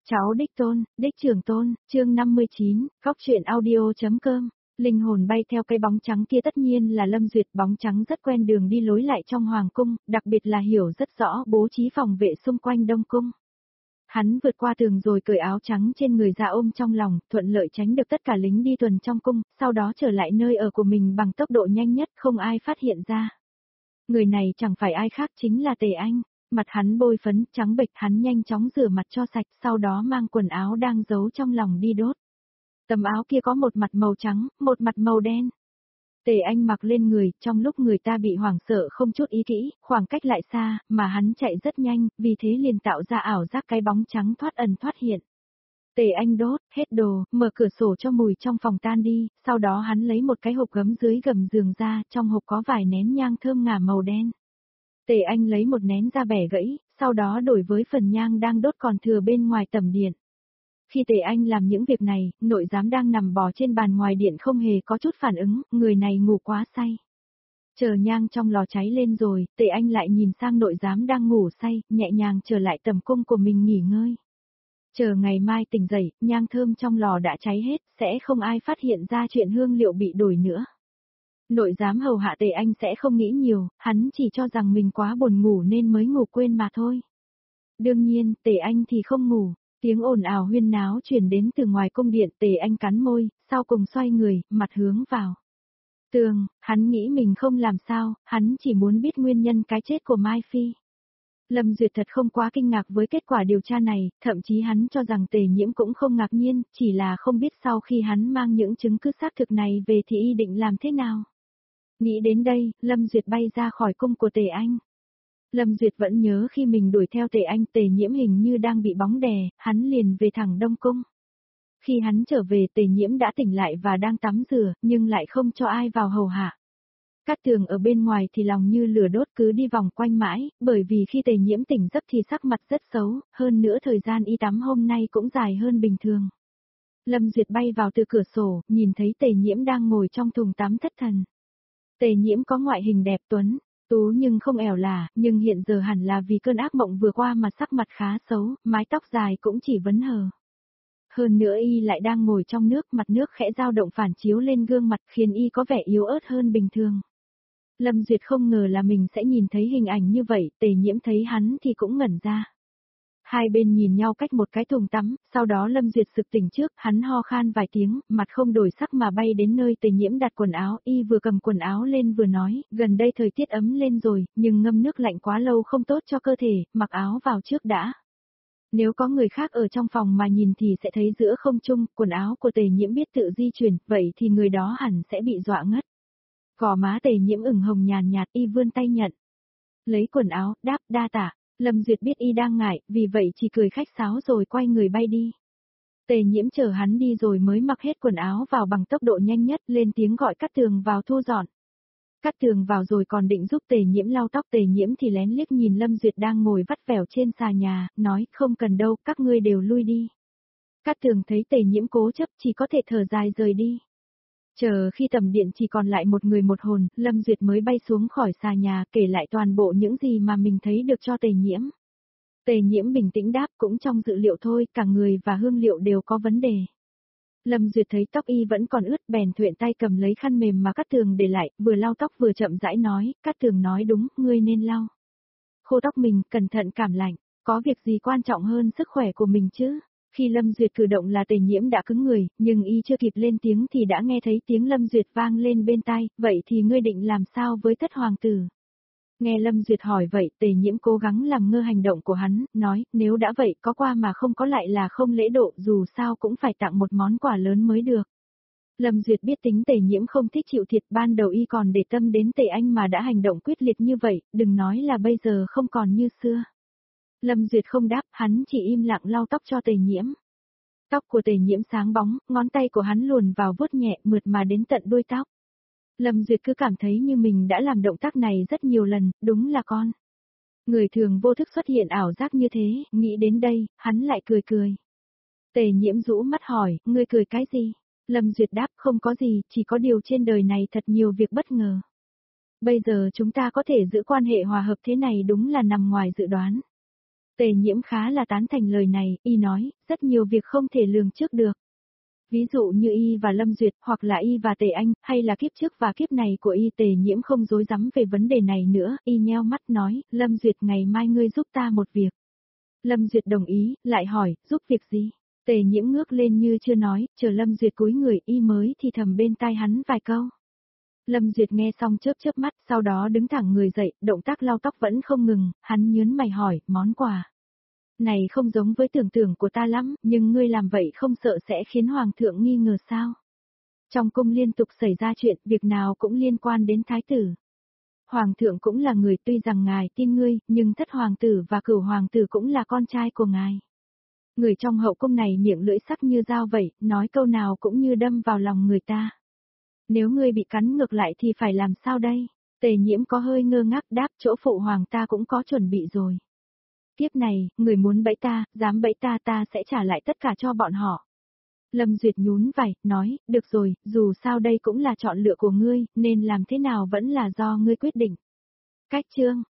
Cháu đích tôn, đích trưởng tôn, chương 59, góc truyện audio.com. Linh hồn bay theo cái bóng trắng kia tất nhiên là Lâm Duyệt, bóng trắng rất quen đường đi lối lại trong hoàng cung, đặc biệt là hiểu rất rõ bố trí phòng vệ xung quanh đông cung. Hắn vượt qua tường rồi cởi áo trắng trên người ra ôm trong lòng, thuận lợi tránh được tất cả lính đi tuần trong cung, sau đó trở lại nơi ở của mình bằng tốc độ nhanh nhất không ai phát hiện ra. Người này chẳng phải ai khác chính là Tề Anh. Mặt hắn bôi phấn trắng bệch, hắn nhanh chóng rửa mặt cho sạch, sau đó mang quần áo đang giấu trong lòng đi đốt. Tấm áo kia có một mặt màu trắng, một mặt màu đen. Tề Anh mặc lên người, trong lúc người ta bị hoảng sợ không chút ý kỹ, khoảng cách lại xa, mà hắn chạy rất nhanh, vì thế liền tạo ra ảo giác cái bóng trắng thoát ẩn thoát hiện. Tề Anh đốt hết đồ, mở cửa sổ cho mùi trong phòng tan đi, sau đó hắn lấy một cái hộp gấm dưới gầm giường ra, trong hộp có vài nén nhang thơm ngả màu đen. Tề Anh lấy một nén ra bẻ gãy, sau đó đổi với phần nhang đang đốt còn thừa bên ngoài tầm điện. Khi Tề Anh làm những việc này, nội giám đang nằm bò trên bàn ngoài điện không hề có chút phản ứng, người này ngủ quá say. Chờ nhang trong lò cháy lên rồi, Tề Anh lại nhìn sang nội giám đang ngủ say, nhẹ nhàng trở lại tầm cung của mình nghỉ ngơi. Chờ ngày mai tỉnh dậy, nhang thơm trong lò đã cháy hết, sẽ không ai phát hiện ra chuyện hương liệu bị đổi nữa. Nội giám hầu hạ Tề Anh sẽ không nghĩ nhiều, hắn chỉ cho rằng mình quá buồn ngủ nên mới ngủ quên mà thôi. Đương nhiên, Tề Anh thì không ngủ, tiếng ồn ào huyên náo truyền đến từ ngoài cung điện. Tề Anh cắn môi, sau cùng xoay người, mặt hướng vào tường, hắn nghĩ mình không làm sao, hắn chỉ muốn biết nguyên nhân cái chết của Mai Phi. Lâm Duyệt thật không quá kinh ngạc với kết quả điều tra này, thậm chí hắn cho rằng Tề Nhiễm cũng không ngạc nhiên, chỉ là không biết sau khi hắn mang những chứng cứ xác thực này về thì y định làm thế nào. Nghĩ đến đây, Lâm Duyệt bay ra khỏi cung của Tề Anh. Lâm Duyệt vẫn nhớ khi mình đuổi theo Tề Anh, Tề Nhiễm hình như đang bị bóng đè, hắn liền về thẳng Đông Cung. Khi hắn trở về, Tề Nhiễm đã tỉnh lại và đang tắm rửa, nhưng lại không cho ai vào hầu hạ. Cát Tường ở bên ngoài thì lòng như lửa đốt cứ đi vòng quanh mãi, bởi vì khi Tề Nhiễm tỉnh giấc thì sắc mặt rất xấu, hơn nữa thời gian y tắm hôm nay cũng dài hơn bình thường. Lâm Duyệt bay vào từ cửa sổ, nhìn thấy Tề Nhiễm đang ngồi trong thùng tắm thất thần. Tề Nhiễm có ngoại hình đẹp tuấn, tú nhưng không ẻo lả, nhưng hiện giờ hẳn là vì cơn ác mộng vừa qua mà sắc mặt khá xấu, mái tóc dài cũng chỉ vấn hờ. Hơn nữa y lại đang ngồi trong nước, mặt nước khẽ dao động phản chiếu lên gương mặt khiến y có vẻ yếu ớt hơn bình thường. Lâm Duyệt không ngờ là mình sẽ nhìn thấy hình ảnh như vậy, Tề Nhiễm thấy hắn thì cũng ngẩn ra. Hai bên nhìn nhau cách một cái thùng tắm, sau đó Lâm Duyệt sực tỉnh trước, hắn ho khan vài tiếng, mặt không đổi sắc mà bay đến nơi Tề Nhiễm đặt quần áo, y vừa cầm quần áo lên vừa nói, gần đây thời tiết ấm lên rồi, nhưng ngâm nước lạnh quá lâu không tốt cho cơ thể, mặc áo vào trước đã. Nếu có người khác ở trong phòng mà nhìn thì sẽ thấy giữa không trung, quần áo của Tề Nhiễm biết tự di chuyển, vậy thì người đó hẳn sẽ bị dọa ngất. Gò má Tề Nhiễm ửng hồng nhàn nhạt, y vươn tay nhận. Lấy quần áo, đáp, đa tạ. Lâm Duyệt biết y đang ngại, vì vậy chỉ cười khách sáo rồi quay người bay đi. Tề Nhiễm chờ hắn đi rồi mới mặc hết quần áo vào bằng tốc độ nhanh nhất, lên tiếng gọi Cát Tường vào thu dọn. Cát Tường vào rồi còn định giúp Tề Nhiễm lau tóc, Tề Nhiễm thì lén liếc nhìn Lâm Duyệt đang ngồi vắt vẻo trên xà nhà, nói, không cần đâu, các ngươi đều lui đi. Cát Tường thấy Tề Nhiễm cố chấp chỉ có thể thở dài rời đi. Chờ khi tầm điện chỉ còn lại một người một hồn, Lâm Duyệt mới bay xuống khỏi xà nhà kể lại toàn bộ những gì mà mình thấy được cho Tề Nhiễm. Tề Nhiễm bình tĩnh đáp, cũng trong dự liệu thôi, cả người và hương liệu đều có vấn đề. Lâm Duyệt thấy tóc y vẫn còn ướt bèn thuện tay cầm lấy khăn mềm mà Cát Tường để lại, vừa lau tóc vừa chậm rãi nói, Cát Tường nói đúng, ngươi nên lau khô tóc mình, cẩn thận cảm lạnh, có việc gì quan trọng hơn sức khỏe của mình chứ? Khi Lâm Duyệt cử động là Tề Nhiễm đã cứng người, nhưng y chưa kịp lên tiếng thì đã nghe thấy tiếng Lâm Duyệt vang lên bên tai, vậy thì ngươi định làm sao với thất hoàng tử? Nghe Lâm Duyệt hỏi vậy, Tề Nhiễm cố gắng làm ngơ hành động của hắn, nói, nếu đã vậy có qua mà không có lại là không lễ độ, dù sao cũng phải tặng một món quà lớn mới được. Lâm Duyệt biết tính Tề Nhiễm không thích chịu thiệt, ban đầu y còn để tâm đến Tề Anh mà đã hành động quyết liệt như vậy, đừng nói là bây giờ không còn như xưa. Lâm Duyệt không đáp, hắn chỉ im lặng lau tóc cho Tề Nhiễm. Tóc của Tề Nhiễm sáng bóng, ngón tay của hắn luồn vào vuốt nhẹ mượt mà đến tận đuôi tóc. Lâm Duyệt cứ cảm thấy như mình đã làm động tác này rất nhiều lần, đúng là con. Người thường vô thức xuất hiện ảo giác như thế, nghĩ đến đây, hắn lại cười cười. Tề Nhiễm rũ mắt hỏi, ngươi cười cái gì? Lâm Duyệt đáp, không có gì, chỉ có điều trên đời này thật nhiều việc bất ngờ. Bây giờ chúng ta có thể giữ quan hệ hòa hợp thế này đúng là nằm ngoài dự đoán. Tề Nhiễm khá là tán thành lời này, y nói, rất nhiều việc không thể lường trước được. Ví dụ như y và Lâm Duyệt, hoặc là y và Tề Anh, hay là kiếp trước và kiếp này của y. Tề Nhiễm không dối rắm về vấn đề này nữa, y nheo mắt nói, Lâm Duyệt ngày mai ngươi giúp ta một việc. Lâm Duyệt đồng ý, lại hỏi, giúp việc gì? Tề Nhiễm ngước lên như chưa nói, chờ Lâm Duyệt cúi người y mới thì thầm bên tai hắn vài câu. Lâm Duyệt nghe xong chớp chớp mắt, sau đó đứng thẳng người dậy, động tác lau tóc vẫn không ngừng, hắn nhớn mày hỏi, món quà. Này không giống với tưởng tượng của ta lắm, nhưng ngươi làm vậy không sợ sẽ khiến Hoàng thượng nghi ngờ sao? Trong cung liên tục xảy ra chuyện, việc nào cũng liên quan đến thái tử. Hoàng thượng cũng là người, tuy rằng ngài tin ngươi, nhưng thất hoàng tử và cửu hoàng tử cũng là con trai của ngài. Người trong hậu cung này miệng lưỡi sắc như dao vậy, nói câu nào cũng như đâm vào lòng người ta. Nếu ngươi bị cắn ngược lại thì phải làm sao đây? Tề Nhiễm có hơi ngơ ngác đáp, chỗ phụ hoàng ta cũng có chuẩn bị rồi. Tiếp này, người muốn bẫy ta, dám bẫy ta, ta sẽ trả lại tất cả cho bọn họ. Lâm Duyệt nhún vai, nói, được rồi, dù sao đây cũng là chọn lựa của ngươi, nên làm thế nào vẫn là do ngươi quyết định. Cách chương